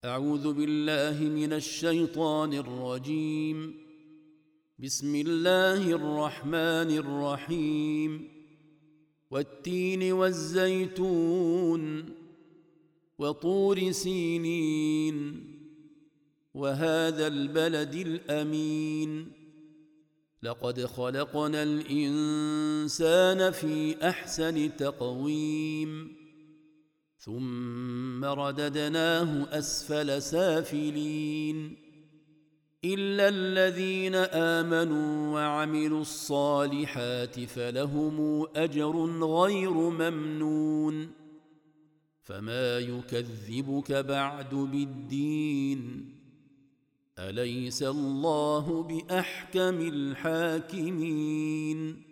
أعوذ بالله من الشيطان الرجيم. بسم الله الرحمن الرحيم. والتين والزيتون وطور سينين وهذا البلد الأمين. لقد خلقنا الإنسان في أحسن تقويم ثم رددناه أسفل سافلين إلا الذين آمنوا وعملوا الصالحات فلهم أجر غير ممنون. فما يكذبك بعد بالدين؟ أليس الله بأحكم الحاكمين؟